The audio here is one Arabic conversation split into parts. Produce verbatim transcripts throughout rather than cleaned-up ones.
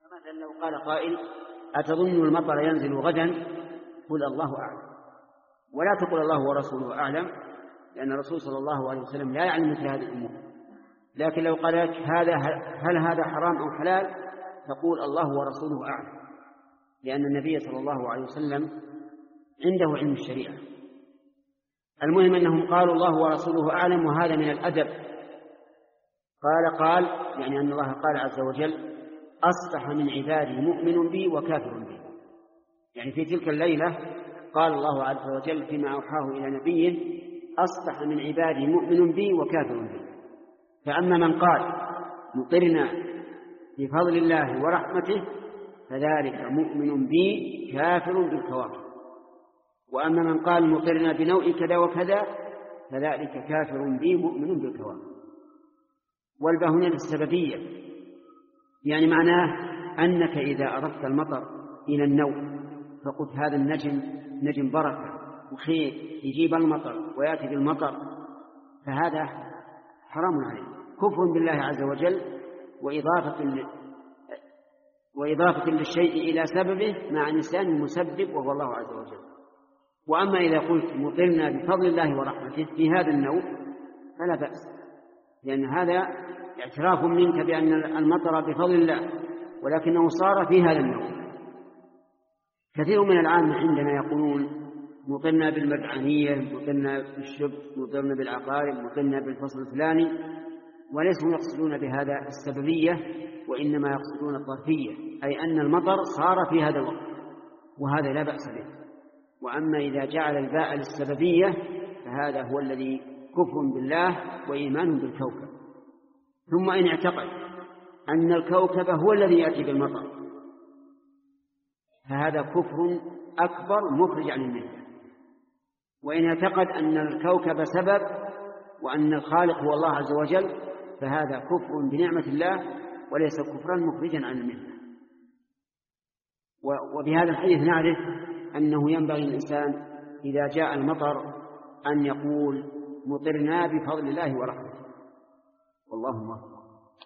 مثلا لو قال قائل أتظن المطر ينزل غدا؟ قل الله أعلم، ولا تقل الله ورسوله أعلم، لأن الرسول صلى الله عليه وسلم لا يعلم مثل هذه الأمور. لكن لو قال لك هذا هل هذا حرام أو حلال، تقول الله ورسوله أعلم، لأن النبي صلى الله عليه وسلم عنده علم الشريعة. المهم أنهم قالوا الله ورسوله أعلم، وهذا من الأدب. قال قال يعني أن الله قال عز وجل أصبح من عبادي مؤمن بي وكافر بي، يعني في تلك الليلة قال الله عز وجل فيما أوحاه إلى نبيه أصبح من عبادي مؤمن بي وكافر بي. فأما من قال مطرنا بفضل الله ورحمته فذلك مؤمن بي كافر بالكواكب، وأما من قال مطرنا بنوع كذا وكذا فذلك كافر بي مؤمن بالكواكب. والباء هنا للسببية، يعني معناه أنك إذا أردت المطر إلى النوم فقلت هذا النجم نجم بركة وخير يجيب المطر ويأتي بالمطر، فهذا حرام عليه، كفر بالله عز وجل وإضافة وإضافة للشيء إلى سببه مع الإنسان المسبب وهو الله عز وجل. وأما إذا قلت مطرنا بفضل الله ورحمته في هذا النوع فلا بأس، لأن هذا اعتراف منك بأن المطر بفضل الله، ولكنه صار في هذا النوع. كثير من العامة عندما يقولون مطرنا بالمرعانية، مطرنا بالشبت، مطرنا بالعقارب، مطرنا بالفصل الفلاني، وليسوا يقصدون بهذا السببية، وإنما يقصدون الظرفية، أي أن المطر صار في هذا الوقت، وهذا لا بأس به. وأما إذا جعل الباء للسببية فهذا هو الذي كفر بالله وإيمان بالكوكب. ثم إن اعتقد أن الكوكب هو الذي يأتي بالمطر فهذا كفر أكبر مخرج عن الملة. وإن اعتقد أن الكوكب سبب وأن الخالق هو الله عز وجل فهذا كفر بنعمة الله وليس كفرا مخرجا عن الملة. وبهذا الحديث نعرف أنه ينبغي الإنسان إذا جاء المطر أن يقول مطرنا بفضل الله ورحمته، والله موفق.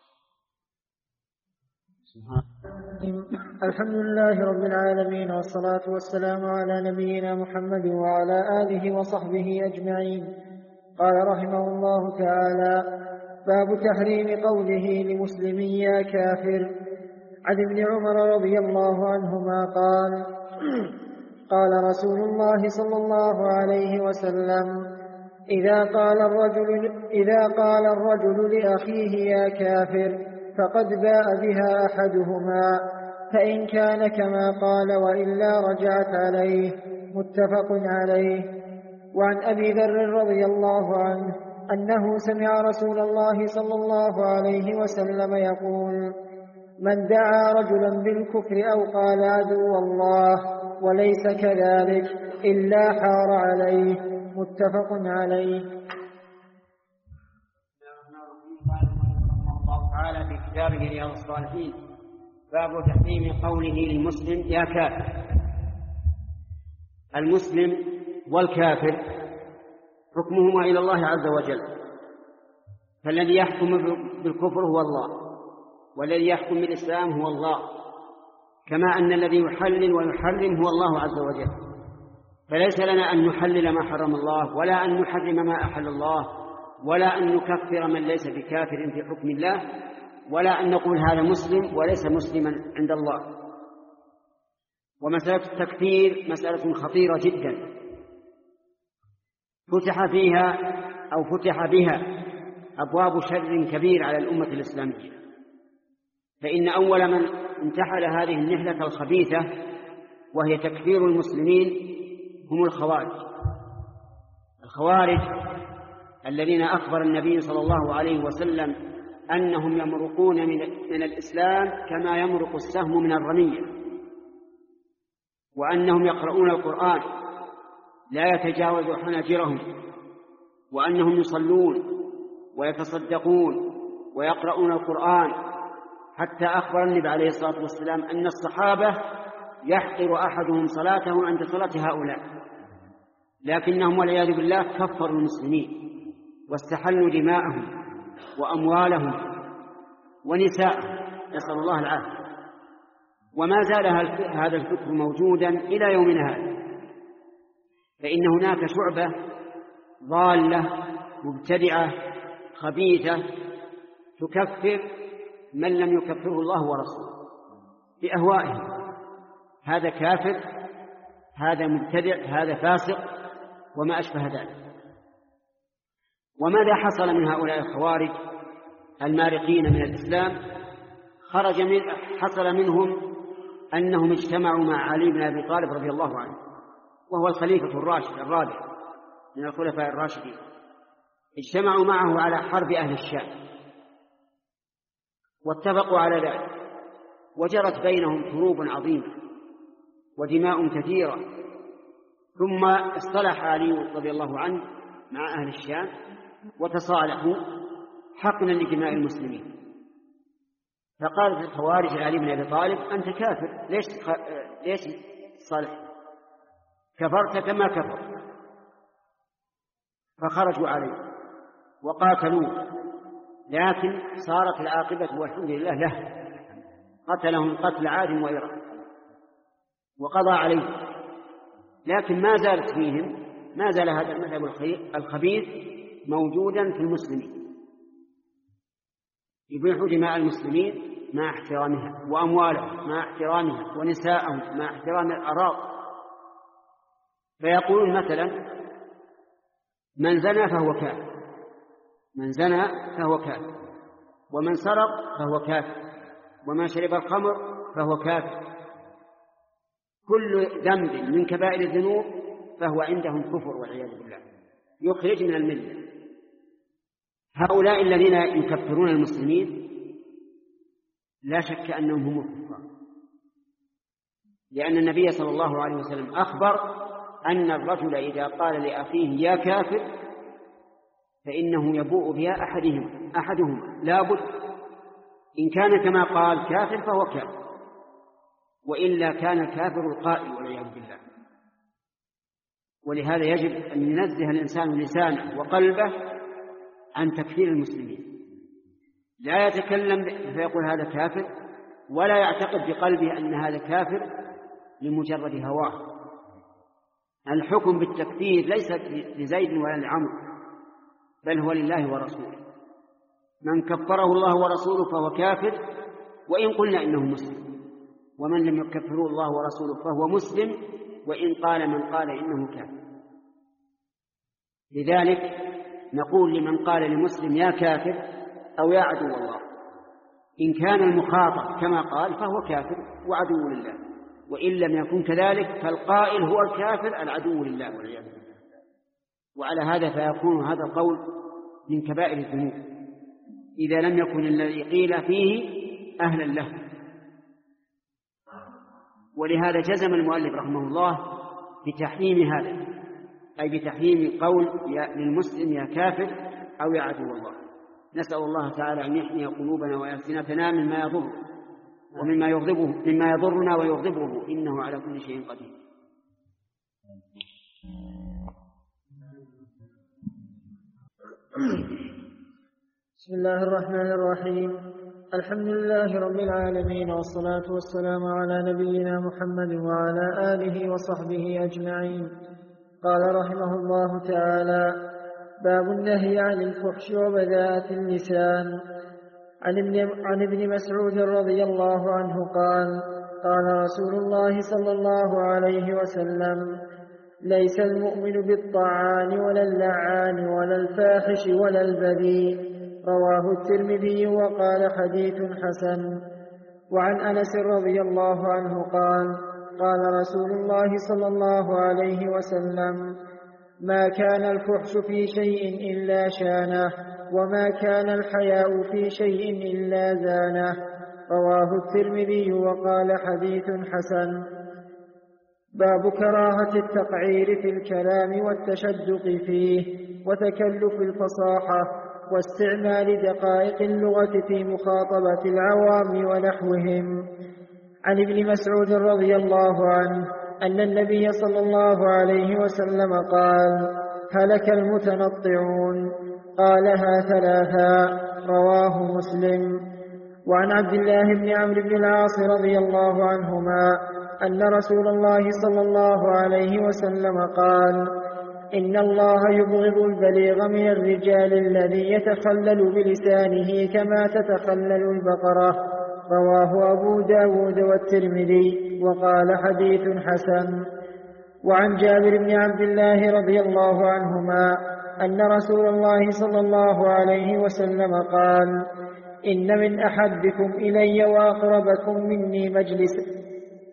الحمد لله رب العالمين، والصلاة والسلام على نبينا محمد وعلى آله وصحبه أجمعين. قال رحمه الله تعالى: باب تحريم قوله لمسلم يا كافر. عن ابن عمر رضي الله عنهما قال: قال رسول الله صلى الله عليه وسلم: إذا قال الرجل, إذا قال الرجل لأخيه يا كافر فقد باء بها أحدهما، فإن كان كما قال وإلا رجعت عليه. متفق عليه. وعن أبي ذر رضي الله عنه أنه سمع رسول الله صلى الله عليه وسلم يقول: من دعا رجلا بالكفر أو قال عدو الله وليس كذلك إلا حار عليه. متفق عليه. الله تعالى في كتابه رياض الصالحين باب تحريم قوله للمسلم يا كافر. المسلم والكافر حكمهما إلى الله عز وجل، فالذي يحكم بالكفر هو الله، والذي يحكم بالإسلام هو الله، كما أن الذي يحلل ويحرم هو الله عز وجل. فليس لنا أن نحلل ما حرم الله، ولا أن نحرم ما أحل الله، ولا أن نكفر من ليس بكافر في حكم الله، ولا أن نقول هذا مسلم وليس مسلما عند الله. ومسألة التكفير مسألة خطيرة جدا فتح فيها أو فتح بها أبواب شر كبير على الأمة الإسلامية. فإن أول من انتحل هذه النحلة الخبيثة وهي تكفير المسلمين هم الخوارج. الخوارج الذين أخبر النبي صلى الله عليه وسلم أنهم يمرقون من الإسلام كما يمرق السهم من الرمية، وأنهم يقرؤون القرآن لا يتجاوز حناجرهم، وأنهم يصلون ويتصدقون ويقرؤون القرآن، حتى أخبر النبي عليه الصلاة والسلام أن الصحابة يحقر أحدهم صلاته عند صلاة هؤلاء، لكنهم والعياذ بالله كفروا المسلمين واستحلوا دماءهم وأموالهم ونساءهم، نسأل الله العافية. وما زال هذا الفكر موجودا إلى يومنا هذا، فإن هناك شعبة ضالة مبتدعة خبيثة تكفر من لم يكفره الله ورسوله بأهوائه، هذا كافر، هذا مبتدع، هذا فاسق، وما أشبه ذلك. وماذا حصل من هؤلاء الخوارج المارقين من الإسلام؟ خرج من حصل منهم أنهم اجتمعوا مع علي بن أبي طالب رضي الله عنه، وهو الخليفة الراشد الرابع من الخلفاء الراشدين، اجتمعوا معه على حرب أهل الشام واتفقوا على ذلك، وجرت بينهم حروب عظيمة ودماء كثيرة. ثم اصطلح علي رضي الله عنه مع أهل الشام وتصالحوا حقنا لدماء المسلمين. فقال الخوارج علي بن أبي طالب: أنت كافر، ليش ليش صالح؟ كفرت كما كفر. فخرجوا عليه وقاتلوه، لكن صارت العاقبة والحمد لله له، قتلهم قتل عاد وإرم وقضى عليه. لكن ما زالت فيهم ما زال هذا المذهب الخبيث موجودا في المسلمين، يبيحوا دماء المسلمين مع احترامها، وأموالهم مع احترامها، ونساءهم مع احترام الأراضي. فيقولون مثلا: من زنى فهو كافر، من زنى فهو كافر، ومن سرق فهو كافر، ومن شرب الخمر فهو كافر. كل ذنب من كبائر الذنوب فهو عندهم كفر والعياذ بالله، يخرج من الملة. هؤلاء الذين يكفرون المسلمين لا شك أنهم هم الكفار، لأن النبي صلى الله عليه وسلم أخبر أن الرجل إذا قال لأخيه يا كافر فإنه يبوء بها أحدهم أحدهم لابد، إن كان كما قال كافر فهو كافر، وإلا كان كافر القائل والعياذ بالله. ولهذا يجب أن ينزه الإنسان لسانه وقلبه عن تكفير المسلمين، لا يتكلم فيقول هذا كافر، ولا يعتقد بقلبه أن هذا كافر لمجرد هواه. الحكم بالتكفير ليس لزيد ولا لعمرو، بل هو لله ورسوله. من كفره الله ورسوله فهو كافر وإن قلنا إنه مسلم، ومن لم يكفره الله ورسوله فهو مسلم وإن قال من قال إنه كافر. لذلك نقول لمن قال لمسلم يا كافر أو يا عدو الله، إن كان المخاطب كما قال فهو كافر وعدو لله، وإن لم يكن كذلك فالقائل هو الكافر العدو لله والعياذ بالله. وعلى هذا فيكون هذا القول من كبائر الذنوب إذا لم يكن الذي قيل فيه أهلا له. ولهذا جزم المؤلف رحمه الله بتحريم هذا، أي بتحريم قول للمسلم يا كافر أو يا عدو الله. نسأل الله تعالى أن يحمي قلوبنا وألسنتنا مما يضر ومما يغضبه مما يضرنا ويغضبه، إنه على كل شيء قدير. بسم الله الرحمن الرحيم. الحمد لله رب العالمين، والصلاة والسلام على نبينا محمد وعلى آله وصحبه أجمعين. قال رحمه الله تعالى: باب النهي عن الفحش وبذاءة اللسان. عن ابن, عن ابن مسعود رضي الله عنه قال: قال رسول الله صلى الله عليه وسلم: ليس المؤمن بالطعان ولا اللعان ولا الفاحش ولا البذيء. رواه الترمذي وقال حديث حسن. وعن أنس رضي الله عنه قال: قال رسول الله صلى الله عليه وسلم: ما كان الفحش في شيء إلا شانه، وما كان الحياء في شيء إلا زانه. رواه الترمذي وقال حديث حسن. باب كراهة التقعير في الكلام والتشدق فيه وتكلف الفصاحة واستعمال دقائق اللغة في مخاطبة العوام ونحوهم. عن ابن مسعود رضي الله عنه أن النبي صلى الله عليه وسلم قال: هلك المتنطعون. قالها ثلاثا. رواه مسلم. وعن عبد الله بن عمرو بن العاص رضي الله عنهما أن رسول الله صلى الله عليه وسلم قال: إن الله يبغض البليغ من الرجال الذي يتخلل بلسانه كما تتخلل البقرة. رواه أبو داود والترمذي وقال: حديث حسن. وعن جابر بن عبد الله رضي الله عنهما أن رسول الله صلى الله عليه وسلم قال: إن من أحبكم إلي وأقربكم مني مجلسا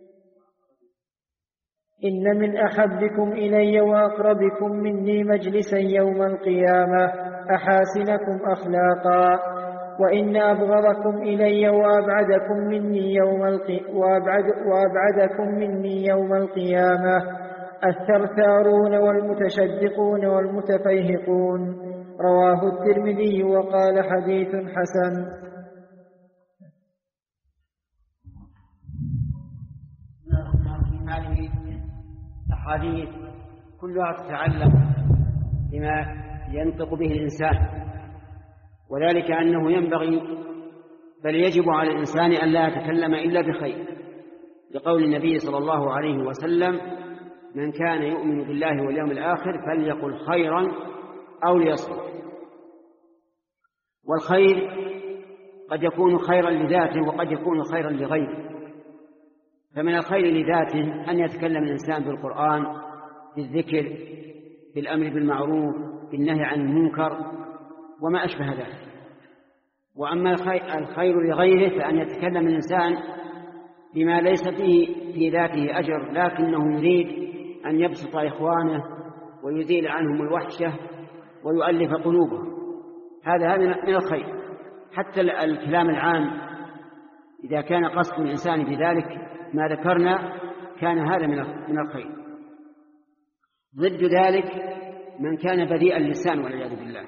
إن من أحبكم إلي وأقربكم مني مجلسا يوم القيامة أحاسنكم أخلاقا، وإن أبغضكم إلي وأبعدكم مني يوم القي... وأبعد... وأبعدكم مني يوم القيامة الثرثارون والمتشدقون والمتفيهقون. رواه الترمذي وقال: حديث حسن. هذه الأحاديث كلها تتعلق بما ينطق به الإنسان، وذلك أنه ينبغي بل يجب على الإنسان أن لا يتكلم إلا بخير، لقول النبي صلى الله عليه وسلم: من كان يؤمن بالله واليوم الآخر فليقل خيرا أو ليصمت. والخير قد يكون خيرا لذاته وقد يكون خيرا لغيره. فمن الخير لذاته أن يتكلم الإنسان بالقرآن، بالذكر، بالأمر بالمعروف، بالنهي عن المنكر وما أشبه ذلك. وأما الخير لغيره فأن يتكلم الإنسان بما ليس فيه في ذاته أجر، لكنه يريد أن يبسط إخوانه ويزيل عنهم الوحشة ويؤلف قلوبهم. هذا من الخير. حتى الكلام العام إذا كان قصد الإنسان بذلك ما ذكرنا كان هذا من الخير. ضد ذلك من كان بذيء اللسان والعياذ بالله،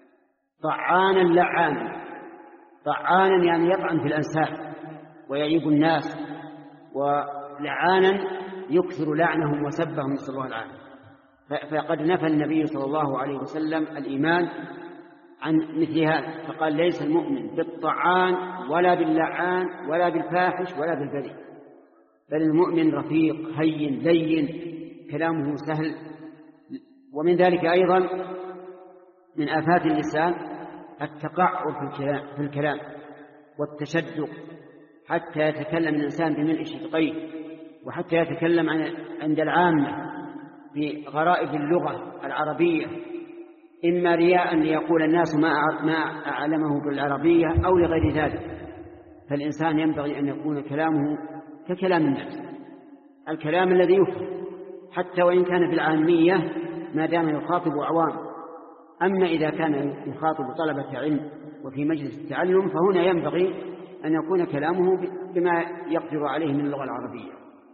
طعانا لعانا. طعانا يعني يطعن في الأنساب ويعيب الناس، ولعانا يكثر لعنهم وسبهم، نسأل الله العافية. فقد نفى النبي صلى الله عليه وسلم الإيمان عن مثل هذا، فقال: ليس المؤمن بالطعان ولا باللعان ولا بالفاحش ولا بالبذيء، بل المؤمن رفيق هين لين كلامه سهل. ومن ذلك أيضا من آفات اللسان التقعر في الكلام والتشدق، حتى يتكلم الإنسان بملء شدقيه، وحتى يتكلم عند العامة بغرائب اللغة العربية، إما رياء ليقول الناس ما أعلمه بالعربية أو لغير ذلك. فالإنسان ينبغي أن يكون كلامه ككلام الناس، الكلام الذي يفهم حتى وإن كان بالعامية ما دام يخاطب عوام. أما إذا كان يخاطب طلبة علم وفي مجلس التعلم فهنا ينبغي أن يكون كلامه بما يقدر عليه من اللغة العربية.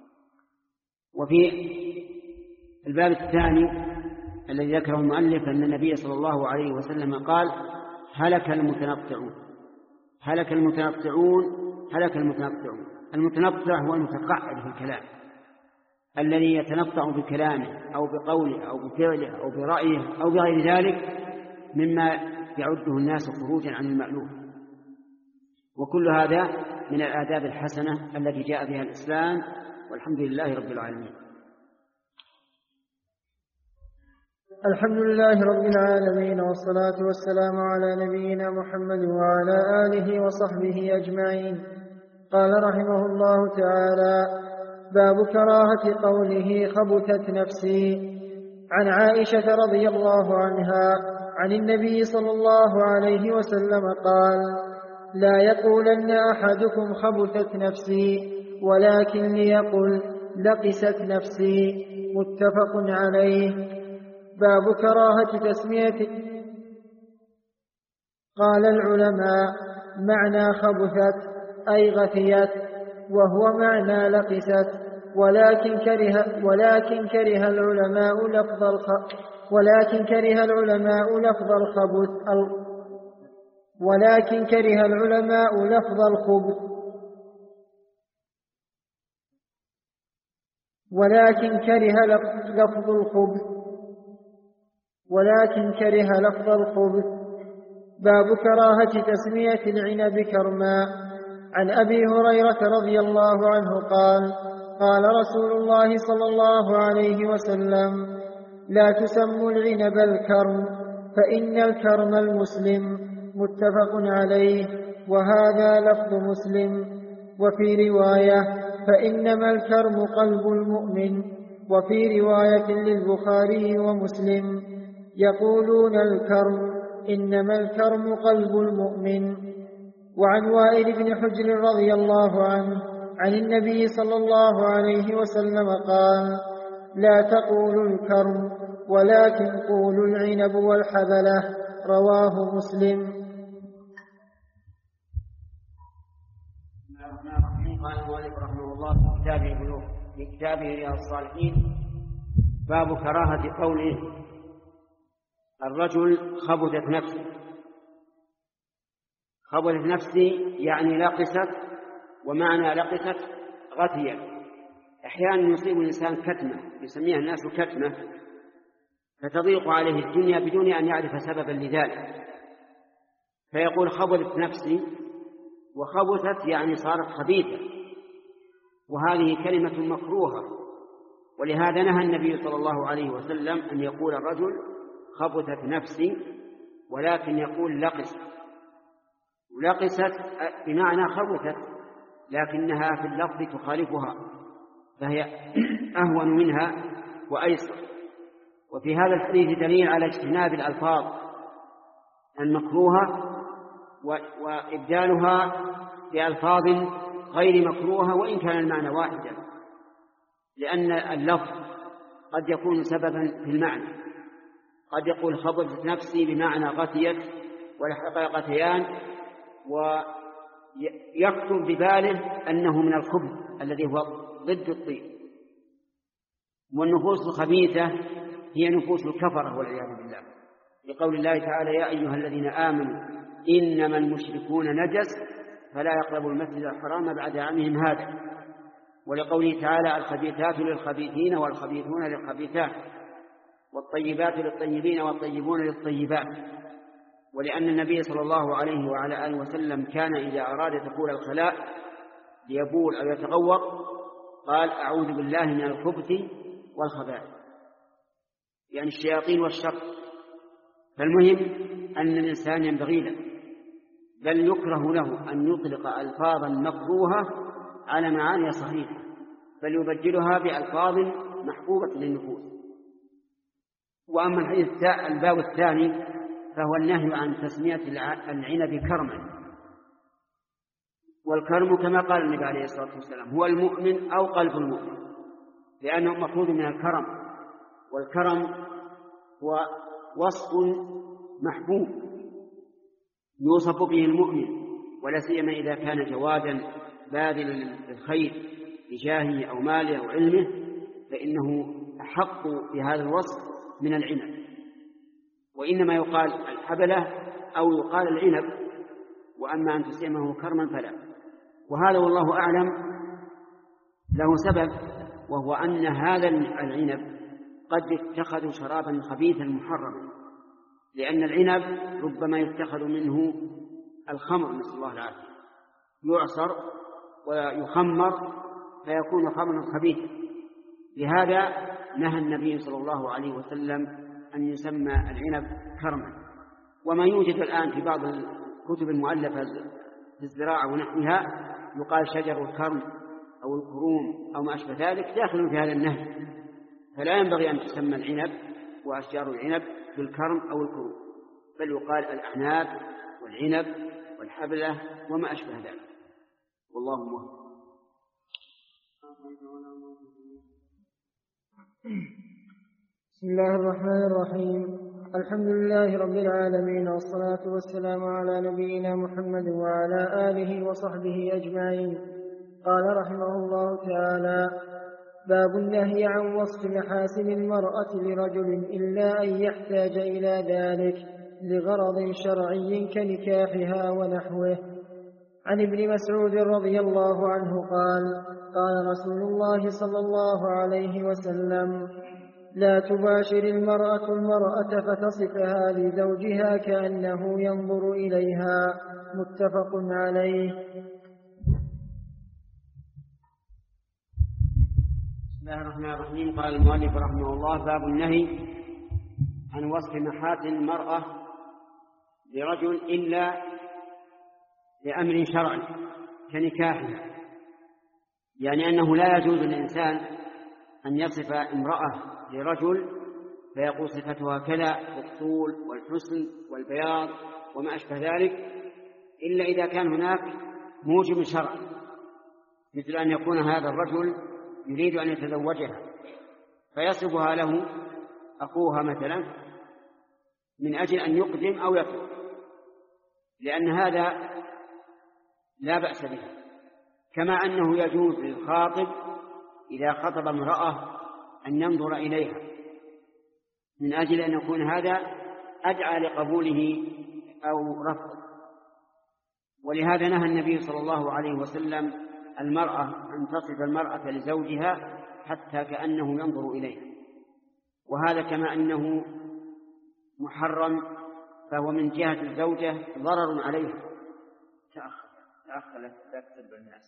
وفي الباب الثاني الذي ذكره المؤلف أن النبي صلى الله عليه وسلم قال: هلك المتنطعون. هلك المتنطعون هلك المتنطعون. المتنطع هو المتقعد في الكلام، الذي يتنطع بكلامه أو بقوله أو بفعله أو برأيه أو بغير ذلك مما يعده الناس خروجا عن المألوف. وكل هذا من الآداب الحسنة التي جاء بها الإسلام، والحمد لله رب العالمين. الحمد لله رب العالمين، والصلاة والسلام على نبينا محمد وعلى آله وصحبه أجمعين. قال رحمه الله تعالى: باب كراهة قوله خبثت نفسي. عن عائشة رضي الله عنها عن النبي صلى الله عليه وسلم قال: لا يقولن أحدكم خبثت نفسي، ولكن ليقل لقست نفسي. متفق عليه. باب كراهة تسمية. قال العلماء: معنى خبثت أي غثيت، وهو معنى لقست، ولكن كره ولكن كره العلماء لفظ الخ ولكن كره العلماء لفظ الخبث ولكن كره العلماء لفظ الخبث ولكن كره لفظ الخبث ولكن كره لفظ الخبث. باب كراهة تسمية العنب كرما. عن أبي هريرة رضي الله عنه قال قال رسول الله صلى الله عليه وسلم لا تسموا العنب الكرم فإن الكرم المسلم. متفق عليه، وهذا لفظ مسلم. وفي رواية فإنما الكرم قلب المؤمن. وفي رواية للبخاري ومسلم يقولون الكرم إنما الكرم قلب المؤمن. وعن وائل بن حجر رضي الله عنه عن النبي صلى الله عليه وسلم قال لا تقولوا الكرم ولكن قولوا العنب والحبلة. رواه مسلم. قال المؤلف رحمه الله في كتابه البلوغ في كتابه رياض الصالحين باب كراهة قوله الرجل خبثت نفسه. خبثت نفسي يعني لقست، ومعنى لقست غثية. أحيانا يصيب الإنسان كتمة يسميها الناس كتمة، فتضيق عليه الدنيا بدون أن يعرف سببا لذلك، فيقول خبثت نفسي. وخبثت يعني صارت خبيثة، وهذه كلمة مكروهة، ولهذا نهى النبي صلى الله عليه وسلم أن يقول الرجل خبثت نفسي، ولكن يقول لقست. لقست بمعنى خبثت، لكنها في اللفظ تخالفها، فهي أهون منها وأيسر. وفي هذا الحديث دليل على اجتناب الألفاظ المكروهة وإبدالها بألفاظ غير مكروهة وإن كان المعنى واحدا، لأن اللفظ قد يكون سببا في المعنى. قد يقول خبثت نفسي بمعنى غثيت ولحق غثيان، ويكتب بباله أنه من الخبث الذي هو ضد الطيب. والنفوس الخبيثة هي نفوس الكفرة والعياذ بالله، لقول الله تعالى يا أيها الذين آمنوا إنما المشركون نجس فلا يقربوا المسجد الحرام بعد عامهم هذا. ولقوله تعالى الخبيثات للخبيثين والخبيثون للخبيثات والطيبات للطيبين والطيبون للطيبات. ولأن النبي صلى الله عليه وعلى آله وسلم كان إذا أراد دخول الخلاء ليبول أو يتغوط قال أعوذ بالله من الخبث والخبائث، يعني الشياطين والشر. فالمهم أن الإنسان ينبغي له بل يكره له أن يطلق ألفاظا مكروهة على معاني صحيحة، بل يبدلها بألفاظ محبوبة للنفوس. وأما الحديث الباب الثاني فهو النهي عن تسمية العنب كرما. والكرم كما قال النبي عليه الصلاة والسلام هو المؤمن أو قلب المؤمن، لأنه مأخوذ من الكرم، والكرم هو وصف محبوب يوصف به المؤمن، ولا سيما إذا كان جوادا باذلا للخير بجاهه أو ماله أو علمه، فإنه أحق بهذا الوصف من العنب. وإنما يقال الحبلة أو يقال العنب، وأما أن تسمه كرما فلا. وهذا والله أعلم له سبب، وهو أن هذا العنب قد يتخذ شرابا خبيثا محرما، لأن العنب ربما يتخذ منه الخمر نسأل الله العافية، يعصر ويخمر فيكون خمرا خبيثا. لهذا نهى النبي صلى الله عليه وسلم أن يسمى العنب كرما. وما يوجد الآن في بعض الكتب المؤلفة في الزراعة ونحوها يقال شجر الكرم أو الكروم أو ما أشبه ذلك داخل في هذا النهي، فلا ينبغي أن تسمى العنب وأشجار العنب بالكرم أو الكروم، بل يقال الأعناب والعنب والحبلة وما أشبه ذلك. والله موفق. بسم الله الرحمن الرحيم. الحمد لله رب العالمين، والصلاة والسلام على نبينا محمد وعلى آله وصحبه أجمعين. قال رحمه الله تعالى: باب النهي عن وصف محاسن المرأة لرجل إلا أن يحتاج إلى ذلك لغرض شرعي كنكاحها ونحوه. عن ابن مسعود رضي الله عنه قال: قال رسول الله صلى الله عليه وسلم: لا تباشر المرأة المرأة فتصفها لزوجها كأنه ينظر إليها. متفق عليه. بسم الله الرحمن الرحيم. قال المؤلف رحمه الله: باب النهي عن وصف محاسن المرأة لرجل إلا لأمر شرعي كنكاحها، يعني أنه لا يجوز للإنسان أن يصف امرأة لرجل فيقول صفتها كذا بالطول والحسن والبياض وما أشبه ذلك، إلا إذا كان هناك موجب شرعي، مثل أن يكون هذا الرجل يريد أن يتزوجها فيصفها له أخوها مثلا من أجل أن يقدم أو يترك، لأن هذا لا بأس به. كما أنه يجوز للخاطب إذا خطب امرأة أن ينظر إليها من أجل أن يكون هذا أدعى لقبوله أو رفضه. ولهذا نهى النبي صلى الله عليه وسلم المرأة أن تصف المرأة لزوجها حتى كأنه ينظر إليها، وهذا كما أنه محرم فهو من جهة الزوجة ضرر عليها. تأخر تأخر لا تكتب الناس.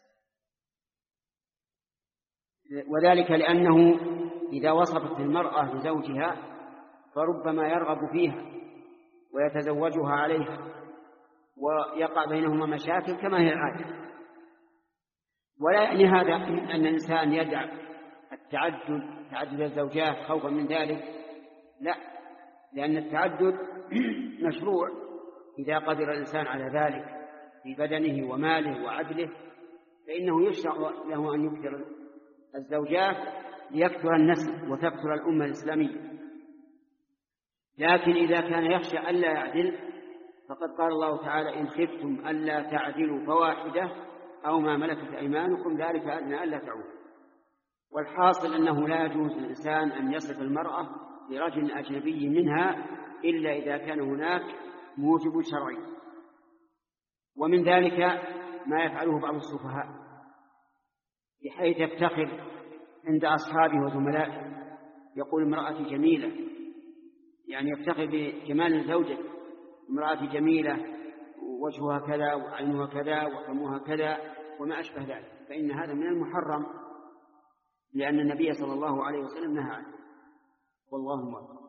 وذلك لأنه إذا وصفت المرأة لزوجها فربما يرغب فيها ويتزوجها عليها ويقع بينهما مشاكل كما هي العادة. ولا يعني هذا أن الإنسان يدع التعدد تعدد الزوجات خوفا من ذلك، لا، لأن التعدد مشروع إذا قدر الإنسان على ذلك في بدنه وماله وعدله، فإنه يشرع له أن يكثر الزوجات ليكثر النسل وتكثر الأمة الإسلامية. لكن إذا كان يخشى ألا يعدل فقد قال الله تعالى: إن خفتم ألا تعدلوا فواحدة أو ما ملكت أيمانكم ذلك أدنى ألا تعودوا. والحاصل أنه لا يجوز للإنسان أن يصف المرأة لرجل أجنبي منها إلا إذا كان هناك موجب شرعي. ومن ذلك ما يفعله بعض السفهاء بحيث يفتخر عند أصحابه وزملائه، يقول امرأتي جميلة، يعني يفتخر بجمال زوجته، امرأتي جميلة وجهها كذا وعينها كذا وفمها كذا وما أشبه ذلك، فإن هذا من المحرم لأن النبي صلى الله عليه وسلم نهى عنه. والله موفق.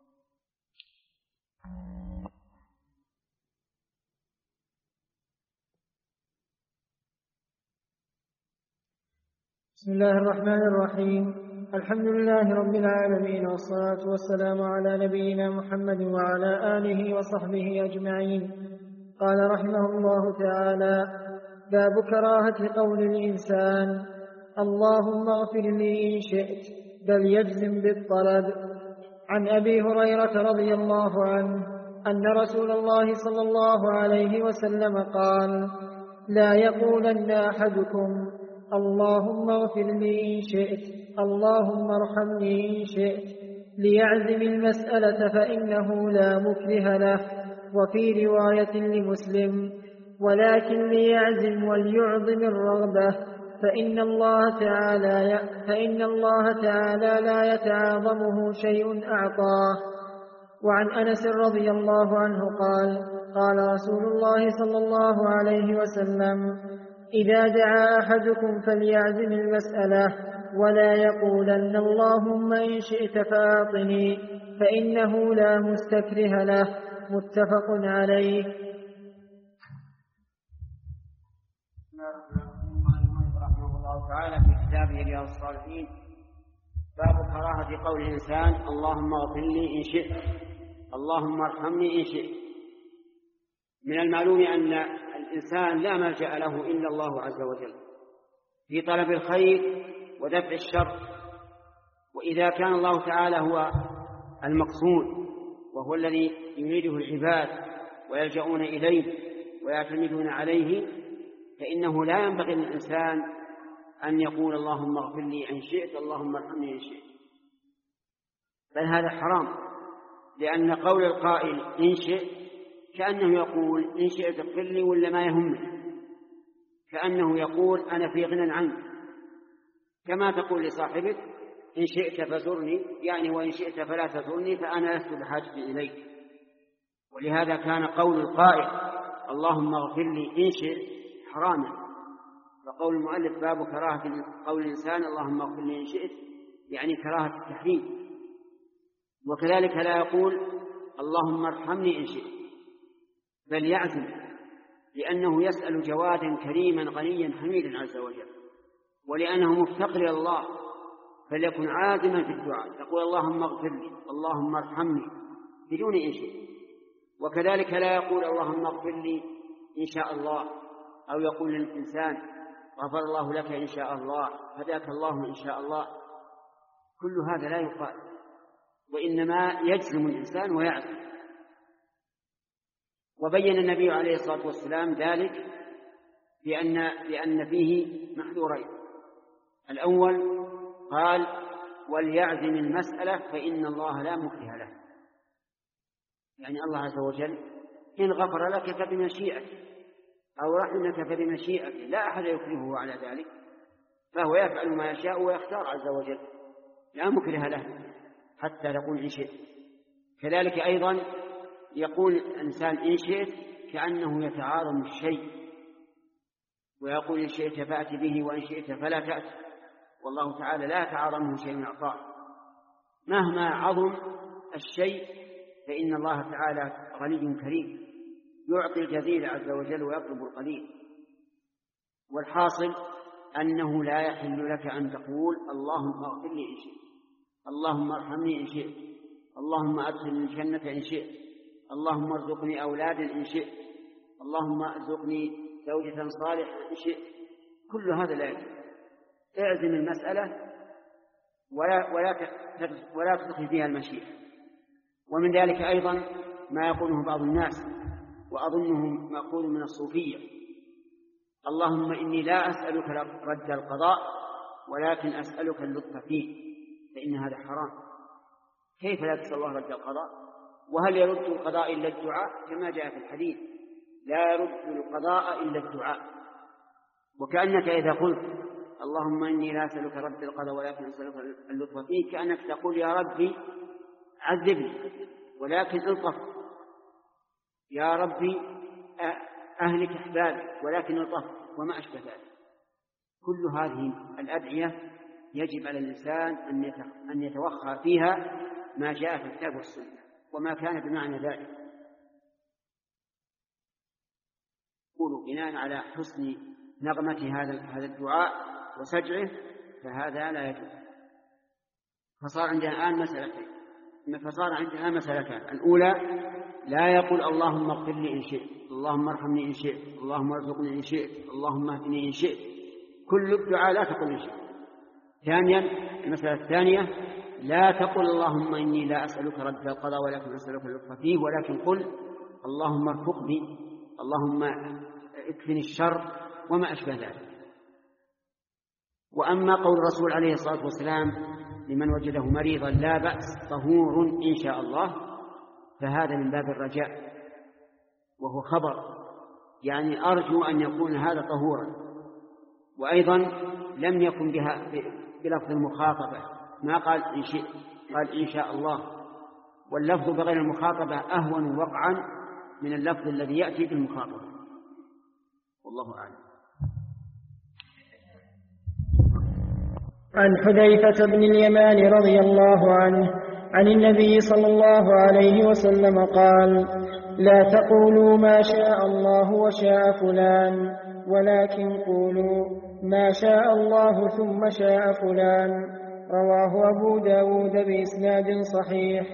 بسم الله الرحمن الرحيم. الحمد لله رب العالمين، والصلاة والسلام على نبينا محمد وعلى آله وصحبه أجمعين. قال رحمه الله تعالى: باب كراهة قول الإنسان اللهم اغفر لي إن شئت، بل يجزم بالطلب. عن أبي هريرة رضي الله عنه أن رسول الله صلى الله عليه وسلم قال: لا يقولن أحدكم اللهم اغفر لي إن شئت، اللهم ارحمني إن شئت، ليعزم المسألة فإنه لا مكره له. وفي رواية لمسلم: ولكن ليعزم وليعظم الرغبة، فإن الله تعالى فإن الله تعالى لا يتعاظمه شيء أعطاه. وعن أنس رضي الله عنه قال: قال رسول الله صلى الله عليه وسلم: إذا دعا أحدكم فليعزم المسألة، ولا يقولن اللهم إن شئت فأعطني، فإنه لا مستكره له. متفق عليه. رحمه الله تعالى في كتابه رياض الصالحين: باب كراهة قول الإنسان اللهم اغفر لي إن شئت، اللهم ارحمني إن شئت. من المعلوم أن الإنسان لا ملجأ له إلا الله عز وجل في طلب الخير ودفع الشر، وإذا كان الله تعالى هو المقصود وهو الذي يريده العباد ويلجؤون إليه ويعتمدون عليه، فإنه لا ينبغي للإنسان أن يقول اللهم اغفر لي إن شئت، اللهم ارحمني إن شئت، بل هذا حرام، لأن قول القائل إن شئت كأنه يقول إن شئت اغفر لي ولا ما يهمني، كأنه يقول أنا في غنى عنك، كما تقول لصاحبك إن شئت فزرني، يعني وإن شئت فلا تزرني فأنا لست بحاجة إليك. ولهذا كان قول القائل اللهم اغفر لي إن شئت حراما. فقول المؤلف باب كراهة قول الإنسان اللهم اغفر لي إن شئت يعني كراهة التحريم. وكذلك لا يقول اللهم ارحمني إن شئت، بل يعزم، لأنه يسأل جوادا كريما غنيا حميدا عز وجل، ولأنه مفتقر إلى الله، فليكن عازما في الدعاء، يقول اللهم اغفر لي، اللهم ارحمني، بدون إن شئت. وكذلك لا يقول اللهم اغفر لي إن شاء الله، أو يقول للإنسان غفر الله لك إن شاء الله، هداك الله إن شاء الله. كل هذا لا يقال، وإنما يجزم الإنسان ويعزم. وبين النبي عليه الصلاة والسلام ذلك بأن, بأن فيه محذورين. الأول قال وليعزم المسألة فإن الله لا مكره له، يعني الله عز وجل إن غفر لك فبمشيئته، أو رحمك فبمشيئته، لا أحد يكرهه على ذلك، فهو يفعل ما يشاء ويختار عز وجل، لا مكره له حتى تقول إن شئت. كذلك أيضا يقول الإنسان إن شئت كأنه يتعاظم الشيء، ويقول إن شئت فأت به وإن شئت فلا تأت، والله تعالى لا يتعاظمه شيء من عطاء. مهما عظم الشيء فإن الله تعالى غني كريم، يعطي الجزيل عز وجل ويطلب القليل. والحاصل أنه لا يحل لك أن تقول اللهم اغفر لي إن شئت، اللهم ارحمني إن شئت، اللهم أدخلني الجنة إن شئت، اللهم ارزقني أولادا إن شئت، اللهم ارزقني زوجة صالحة إن شئت. كل هذا لا يجوز. اعزم المسألة ولا ولا ولا تدخل فيها المشيئة. ومن ذلك أيضا ما يقوله بعض الناس، وأظنه مأخوذ من الصوفية: اللهم إني لا أسألك رد القضاء ولكن أسألك اللطف فيه، فإن هذا حرام. كيف لا تسأل الله رد القضاء؟ وهل يرد القضاء إلا الدعاء؟ كما جاء في الحديث لا يرد القضاء إلا الدعاء. وكأنك إذا قلت اللهم إني لا أسألك رد القضاء ولكن أسألك اللطف فيه، كأنك تقول يا ربي عذبني ولكن الطف، يا ربي أهلك أحبابي ولكن الطف، وما أشبه ذلك. كل هذه الأدعية يجب على الإنسان أن يتوخى فيها ما جاء في الكتاب والسنة وما كان بمعنى ذلك. قولوا بناء على حسن نغمة هذا هذا الدعاء وسجعه فهذا لا يجوز. فصار عندنا الآن مسألتين، فصار عندنا الآن مسألتان: الأولى لا يقول اللهم اغفر لي إن شئت، اللهم ارحمني إن شئت، اللهم ارزقني إن شئت، اللهم اهدني إن شئت. كل الدعاء لا تقول إن شئت. ثانيا المسألة الثانية لا تقل اللهم إني لا أسألك رد القضاء ولكن أسألك اللطف فيه، ولكن قل اللهم ارفقني، اللهم اكفني الشر، وما أشبه ذلك. وأما قول الرسول عليه الصلاة والسلام لمن وجده مريضا لا بأس طهور إن شاء الله، فهذا من باب الرجاء وهو خبر، يعني أرجو أن يكون هذا طهورا. وأيضا لم يكن بها بلفظ المخاطبة، ما قال إن شئت، قال إن شاء الله، واللفظ بغير المخاطبة أهون وقعا من اللفظ الذي يأتي بالمخاطبة، والله أعلم. عن حذيفة بن اليمان رضي الله عنه عن النبي صلى الله عليه وسلم قال: لا تقولوا ما شاء الله وشاء فلان، ولكن قولوا ما شاء الله ثم شاء فلان. رواه أبو داود بإسناد صحيح.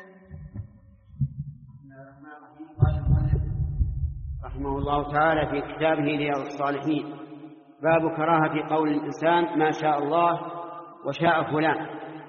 رحمه الله تعالى في كتابه رياض الصالحين: باب كراهة قول الإنسان ما شاء الله وشاء فلان.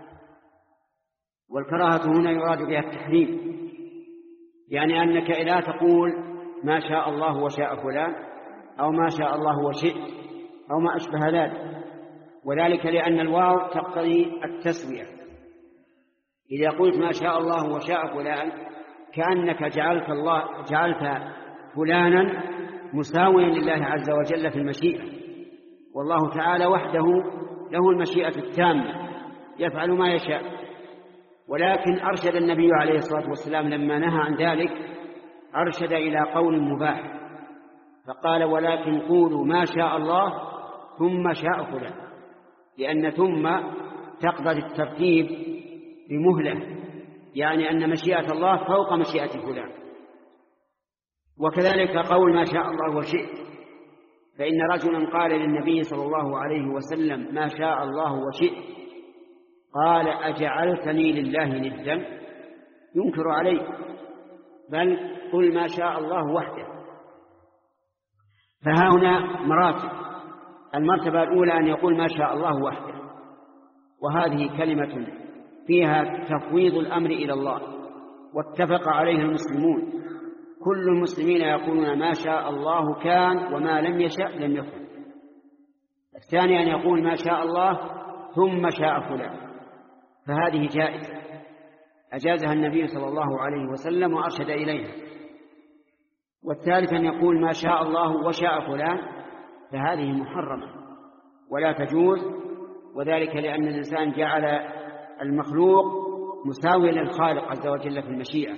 والكراهة هنا يراد بها التحريم، يعني أنك لا تقول ما شاء الله وشاء فلان، أو ما شاء الله وشئت، أو ما أشبه ذلك، وذلك لأن الواو تقتضي التسوية. إذا قلت ما شاء الله وشاء فلان كأنك جعلت الله جعلت فلانا مساويا لله عز وجل في المشيئة، والله تعالى وحده له المشيئة التامة يفعل ما يشاء. ولكن أرشد النبي عليه الصلاة والسلام لما نهى عن ذلك أرشد إلى قول مباح، فقال: ولكن قولوا ما شاء الله ثم شاء فلان، لأن ثم تقضي الترتيب بمهلة، يعني أن مشيئة الله فوق مشيئة فلان. وكذلك قول ما شاء الله وشئت، فإن رجلا قال للنبي صلى الله عليه وسلم ما شاء الله وشئت، قال أجعلتني لله ندا؟ ينكر عليه، بل قل ما شاء الله وحده. فها هنا مراتب. المرتبة الأولى أن يقول ما شاء الله وحده، وهذه كلمة فيها تفويض الأمر إلى الله، واتفق عليها المسلمون، كل المسلمين يقولون ما شاء الله كان وما لم يشأ لم يكن. الثاني أن يقول ما شاء الله ثم شاء فلان، فهذه جائزة أجازها النبي صلى الله عليه وسلم وأرشد إليها. والثالث أن يقول ما شاء الله وشاء فلان، فهذه محرمة ولا تجوز، وذلك لأن الإنسان جعل المخلوق مساويا للخالق عز وجل في المشيئة.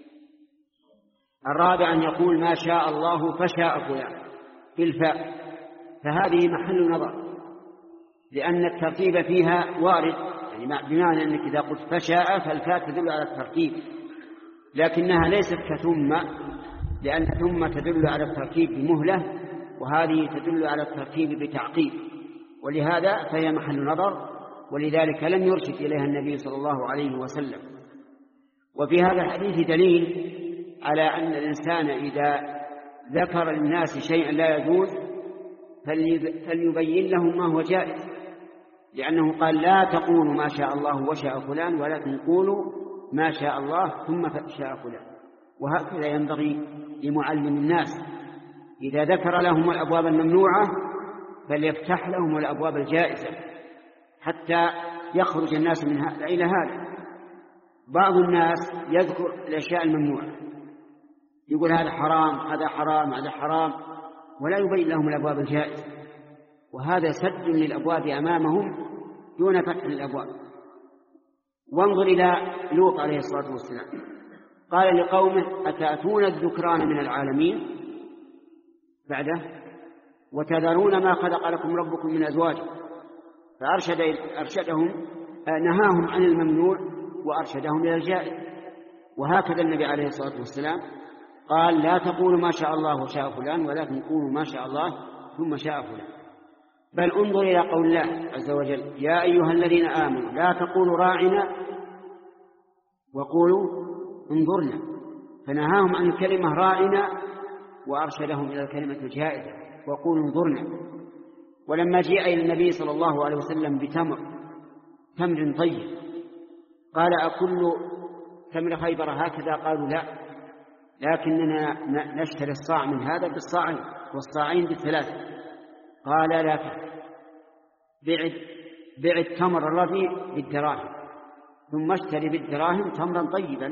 الرابع أن يقول ما شاء الله فشاء فلان بالفاء، فهذه محل نظر، لأن الترتيب فيها وارد، يعني بمعنى أنك إذا قلت فشاء فالفاء تدل على الترتيب، لكنها ليست كثم، لأن ثم تدل على الترتيب بمهلة، وهذه تدل على الترتيب بتعقيب، ولهذا فهي محل نظر، ولذلك لم يرشد إليها النبي صلى الله عليه وسلم. وفي هذا الحديث دليل على أن الإنسان إذا ذكر للناس شيئا لا يجوز فليبين لهم ما هو جائز، لأنه قال لا تقولوا ما شاء الله وشاء فلان، ولكن قولوا ما شاء الله ثم شاء فلان. وهكذا ينبغي لمعلم الناس، إذا ذكر لهم الأبواب الممنوعة فليفتح لهم الأبواب الجائزة حتى يخرج الناس من هذا إلى هذا. بعض الناس يذكر الأشياء الممنوعة، يقول هذا حرام هذا حرام هذا حرام، ولا يبين لهم الأبواب الجائزة، وهذا سد للأبواب أمامهم دون فتح الأبواب. وانظر إلى لوط عليه الصلاة والسلام، قال لقومه أتأتون الذكران من العالمين بعده وتذرون ما خلق لكم ربكم من أزواج، فأرشد أرشدهم نهاهم عن الممنوع وأرشدهم إلى الجائز. وهكذا النبي عليه الصلاة والسلام قال لا تقولوا ما شاء الله وشاء فلان، ولكن قولوا ما شاء الله ثم شاء فلان. بل انظر إلى قول الله عز وجل يا أيها الذين آمنوا لا تقولوا راعنا وقولوا انظرنا، فنهاهم عن كلمة راعنا وأرشدهم إلى الكلمة الجائزة وقولوا انظرنا. ولما جاء إلى النبي صلى الله عليه وسلم بتمر تمر طيب قال أكل تمر خيبر هكذا؟ قالوا لا، لكننا نشتري الصاع من هذا بالصاعين والصاعين بالثلاثة. قال لا تفعل، بع بع التمر الرديء بالدراهم ثم اشتري بالدراهم تمرا طيبا.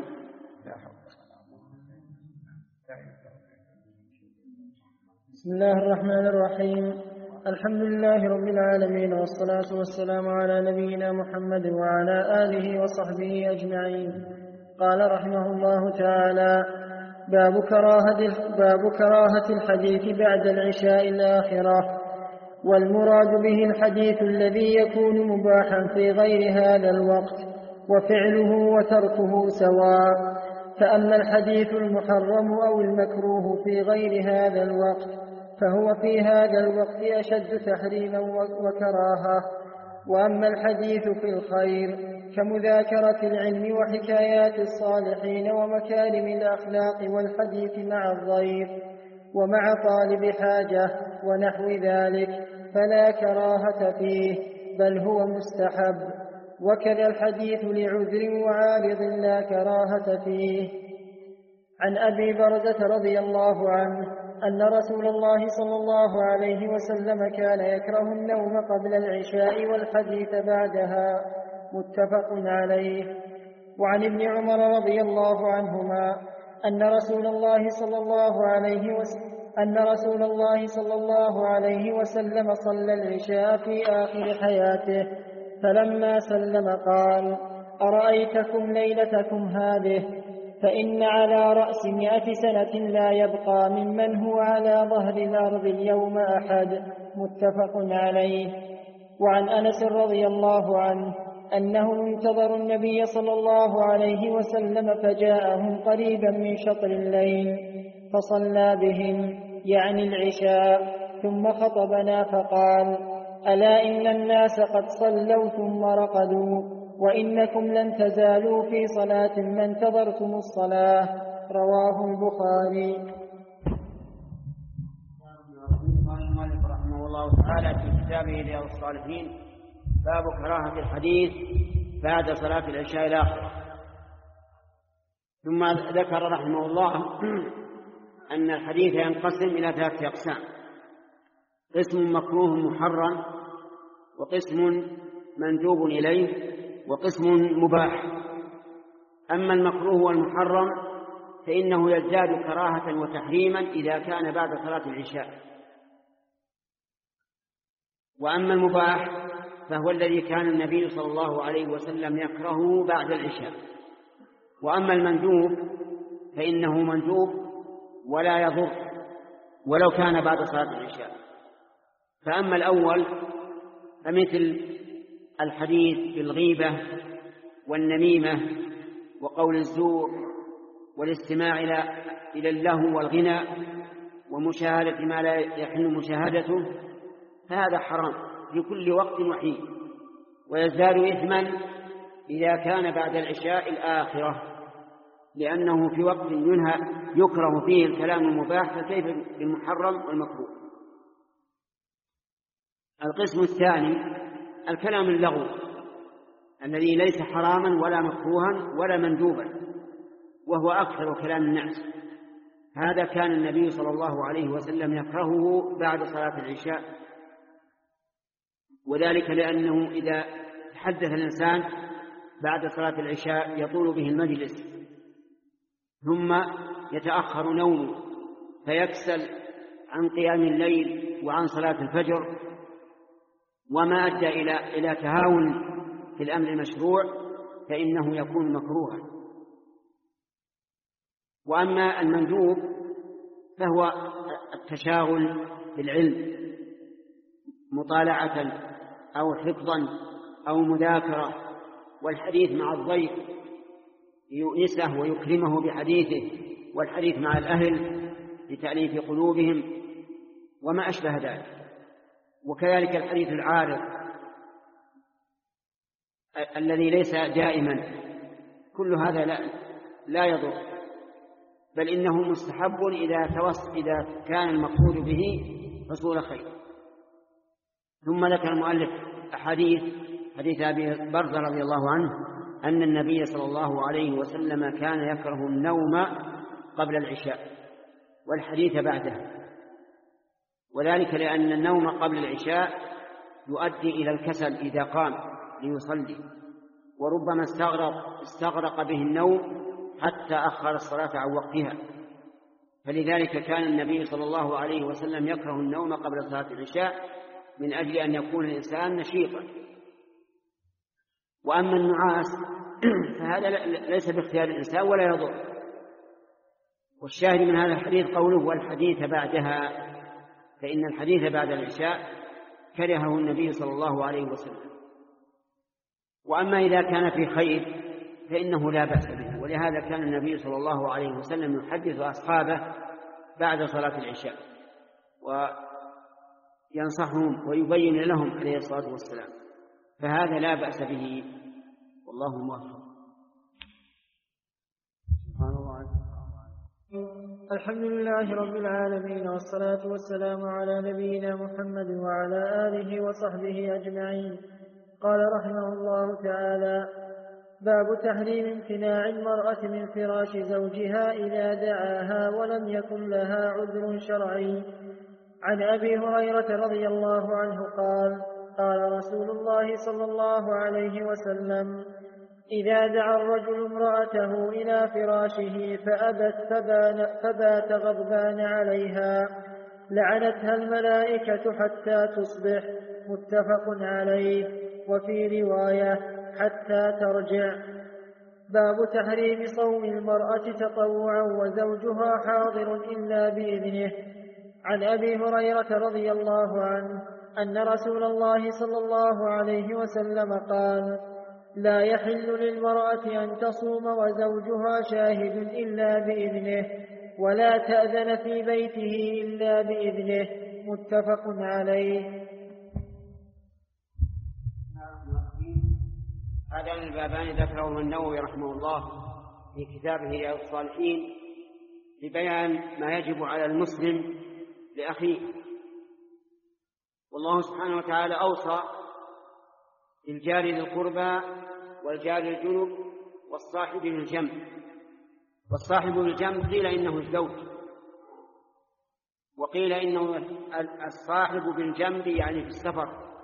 بسم الله الرحمن الرحيم. الحمد لله رب العالمين، والصلاة والسلام على نبينا محمد وعلى آله وصحبه أجمعين. قال رحمه الله تعالى باب كراهة, باب كراهة الحديث بعد العشاء الآخرة، والمراد به الحديث الذي يكون مباحا في غير هذا الوقت، وفعله وتركه سواء. فأما الحديث المحرم أو المكروه في غير هذا الوقت فهو في هذا الوقت أشد تحريما وكراهة. وأما الحديث في الخير كمذاكرة العلم وحكايات الصالحين ومكارم الأخلاق والحديث مع الضيف ومع طالب حاجة ونحو ذلك فلا كراهة فيه، بل هو مستحب. وكذا الحديث لعذر وعارض لا كراهة فيه. عن أبي بردة رضي الله عنه أن رسول الله صلى الله عليه وسلم كان يكره النوم قبل العشاء والحديث بعدها، متفق عليه. وعن ابن عمر رضي الله عنهما أن رسول الله صلى الله عليه وسلم أن رسول الله صلى الله عليه وسلم صلى العشاء في آخر حياته، فلما سلم قال أرأيتكم ليلتكم هذه؟ فإن على رأس مئة سنة لا يبقى ممن هو على ظهر الأرض اليوم أحد، متفق عليه. وعن أنس رضي الله عنه أنهم انتظروا النبي صلى الله عليه وسلم فجاءهم قريبا من شطر الليل فصلى بهم يعني العشاء ثم خطبنا فقال: ألا إن الناس قد صلوا ثم رقدوا وإنكم لن تزالوا في صلاة ما انتظرتم الصلاة. رواه البخاري. قال المؤلف رحمه الله تعالى في كتابه رياض الصالحين: باب كراهة الحديث بعد صلاة العشاء الآخرة. ثم ذكر رحمه الله أن الحديث ينقسم إلى ثلاثة أقسام: قسم مكروه محرم، وقسم مندوب إليه، وقسم مباح. أما المكروه والمحرم فإنه يزداد كراهة وتحريما إذا كان بعد صلاة العشاء، وأما المباح فهو الذي كان النبي صلى الله عليه وسلم يكرهه بعد العشاء. وأما المندوب فإنه مندوب ولا يضر ولو كان بعد صلاة العشاء. فأما الأول فمثل الحديث بالغيبة والنميمة وقول الزور والاستماع إلى اللهو والغنى ومشاهدة ما لا يحل مشاهدته، فهذا حرام في كل وقت وحين، ويزداد إثما إذا كان بعد العشاء الآخرة، لأنه في وقت ينهى يكره فيه الكلام المباح، فكيف بالمحرم والمكروه. القسم الثاني الكلام اللغو الذي ليس حراما ولا مكروها ولا مندوبا، وهو أكثر كلام الناس. هذا كان النبي صلى الله عليه وسلم يكرهه بعد صلاة العشاء، وذلك لأنه إذا تحدث الإنسان بعد صلاة العشاء يطول به المجلس، ثم يتأخر نومه فيكسل عن قيام الليل وعن صلاة الفجر، وما أدى إلى إلى تهاون في الأمر المشروع، فإنه يكون مكروها. وأما المندوب فهو التشاغل بالعلم مطالعة أو حفظا أو مذاكرة، والحديث مع الضيف يؤنسه ويكرمه بحديثه، والحديث مع الأهل لتأليف قلوبهم وما أشبه ذلك. وكذلك الحديث العارض الذي ليس دائما، كل هذا لا, لا يضر، بل إنه مستحب إذا توص إذا كان المقصود به حصول خير. ثم ذكر المؤلف أحاديث: حديث أبي برزة رضي الله عنه أن النبي صلى الله عليه وسلم كان يكره النوم قبل العشاء والحديث بعده، وذلك لأن النوم قبل العشاء يؤدي إلى الكسل إذا قام ليصلي، وربما استغرق, استغرق به النوم حتى أخر الصلاة عن وقتها. فلذلك كان النبي صلى الله عليه وسلم يكره النوم قبل صلاة العشاء من أجل أن يكون الإنسان نشيطا. وأما النعاس فهذا ليس باختيار الإنسان ولا يضر. والشاهد من هذا الحديث قوله: والحديث بعدها، فإن الحديث بعد العشاء كرهه النبي صلى الله عليه وسلم. وأما إذا كان في خير فإنه لا بأس به، ولهذا كان النبي صلى الله عليه وسلم يحدث أصحابه بعد صلاة العشاء وينصحهم ويبين لهم عليه الصلاة والسلام، فهذا لا بأس به، والله موفق. سبحان الله. الحمد لله رب العالمين، والصلاة والسلام على نبينا محمد وعلى آله وصحبه أجمعين. قال رحمه الله تعالى: باب تحريم امتناع المرأة من فراش زوجها إذا دعاها ولم يكن لها عذر شرعي. عن أبي هريرة رضي الله عنه قال: قال رسول الله صلى الله عليه وسلم: إذا دعا الرجل امرأته إلى فراشه فأبت فبات غضبان عليها لعنتها الملائكة حتى تصبح. متفق عليه. وفي رواية: حتى ترجع. باب تحريم صوم المرأة تطوعا وزوجها حاضر إلا بإذنه. عن أبي هريرة رضي الله عنه أن رسول الله صلى الله عليه وسلم قال: لا يحل للمرأة أن تصوم وزوجها شاهد إلا بإذنه، ولا تأذن في بيته إلا بإذنه. متفق عليه. هذان البابان ذكرهما النووي رحمه الله في كتابه رياض الصالحين لبيان ما يجب على المسلم لأخيه. والله سبحانه وتعالى أوصى بالجار ذي القربى والجار الجنب والصاحب بالجنب. والصاحب بالجنب قيل إنه الزوج، وقيل إنه الصاحب بالجنب يعني في السفر.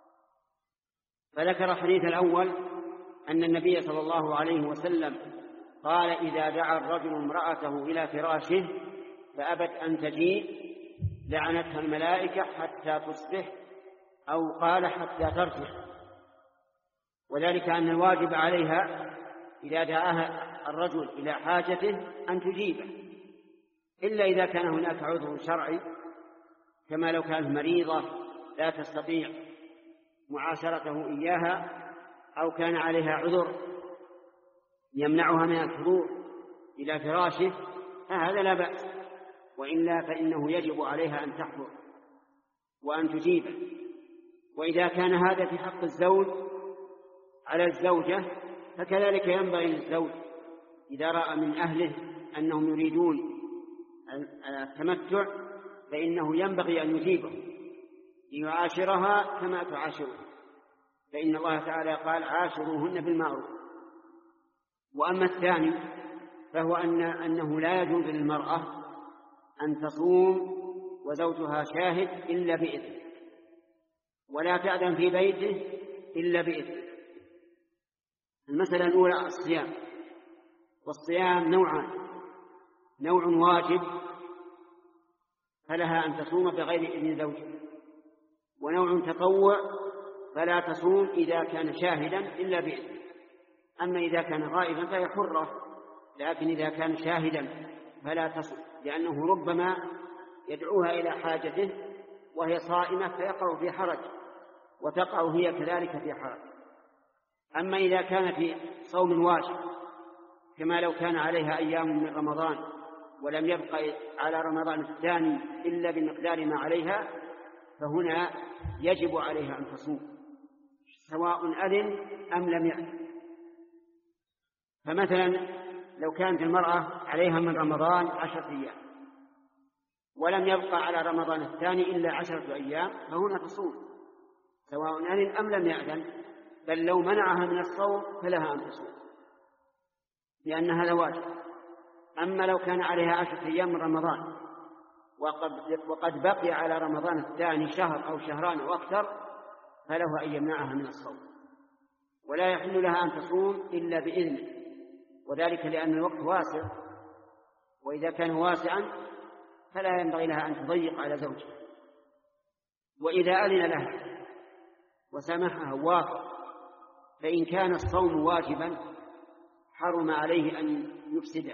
فذكر الحديث الأول أن النبي صلى الله عليه وسلم قال: إذا دعا الرجل امرأته إلى فراشه فأبت أن تجيء لعنتها الملائكة حتى تصبح، أو قال حتى ترجع. وذلك أن الواجب عليها إذا دعاها الرجل إلى حاجته أن تجيبه، إلا إذا كان هناك عذر شرعي، كما لو كانت مريضة لا تستطيع معاشرته إياها، أو كان عليها عذر يمنعها من الحضور إلى فراشه، فهذا لا بأس. وإلا فإنه يجب عليها أن تحضر وأن تجيبه. وإذا كان هذا في حق الزوج على الزوجة، فكذلك ينبغي للزوج إذا رأى من أهله أنهم يريدون التمتع فإنه ينبغي أن يجيبه ليعاشرها كما تعاشره، فإن الله تعالى قال: عاشروهن بالمعروف. وأما الثاني فهو أن أنه لا يجوز للمرأة أن تصوم وزوجها شاهد إلا بإذنه، ولا تأذن في بيته إلا بإذنه. المسألة الأولى الصيام، والصيام نوعان: نوع واجب فلها أن تصوم بغير إذن زوجها، ونوع تطوع فلا تصوم إذا كان شاهدا إلا بإذنه. أما إذا كان غائبا فهي حرة، لكن إذا كان شاهدا فلا تصوم، لأنه ربما يدعوها إلى حاجته وهي صائمة فيقع في حرج، وتقع هي كذلك في حرج. أما إذا كان في صوم واجب كما لو كان عليها أيام من رمضان ولم يبقى على رمضان الثاني إلا بمقدار ما عليها، فهنا يجب عليها أن تصوم سواء أذن أم لم يأذن. فمثلا لو كانت المرأة عليها من رمضان عشرة أيام ولم يبقى على رمضان الثاني إلا عشرة أيام، فهنا تصوم سواء أذن أم لم يأذن، بل لو منعها من الصوم فلها أن تصوم لأن هذا واجب. أما لو كان عليها عشرة أيام من رمضان وقد, وقد بقي على رمضان الثاني شهر أو شهران أو أكثر، فله أن يمنعها من الصوم، ولا يحل لها أن تصوم إلا بإذنه، وذلك لأن الوقت واسع، وإذا كان واسعا فلا ينبغي لها أن تضيق على زوجها. وإذا أذن لها وسمحها وافق، فإن كان الصوم واجبا حرم عليه أن يفسده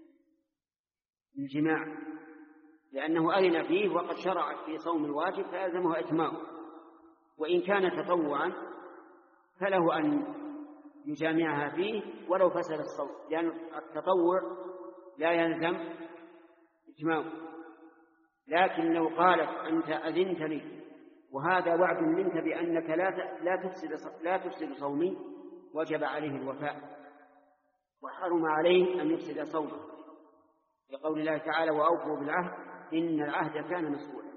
الجماع، لأنه أذن فيه وقد شرعت في صوم الواجب فيلزمه إتمامه. وإن كان تطوعا فله أن يجامعها فيه ولو فسد الصوم، لأن التطوع لا يلزم إتمامه. لكن لو قالت: أنت أذنت لي وهذا وعد منك بأنك لا تفسد لا تفسد صومي، وجب عليه الوفاء، وحرم عليه أن يفسد صومه، لقول الله تعالى: وأوفوا بالعهد إن العهد كان مسؤولا.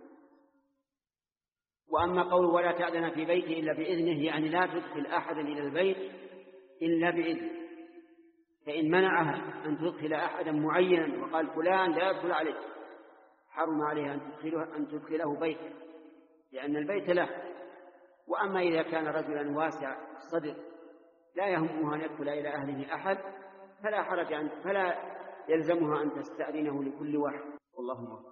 وأما قول ولا تأذن في بيته إلا بإذنه، يعني لا تدخل أحدا إلى البيت إلا بإذنه، فإن منعها أن تدخل أحدا معينا وقال فلان لا يدخل عليه، حرم عليها أن تدخله, أن تدخله بيته، لأن البيت له. وأما إذا كان رجلا واسع الصدر لا يهمها أن يدخل إلى أهله أحد، فلا حرج عنه، فلا يلزمها أن تستأذنه لكل واحد. والله أكبر.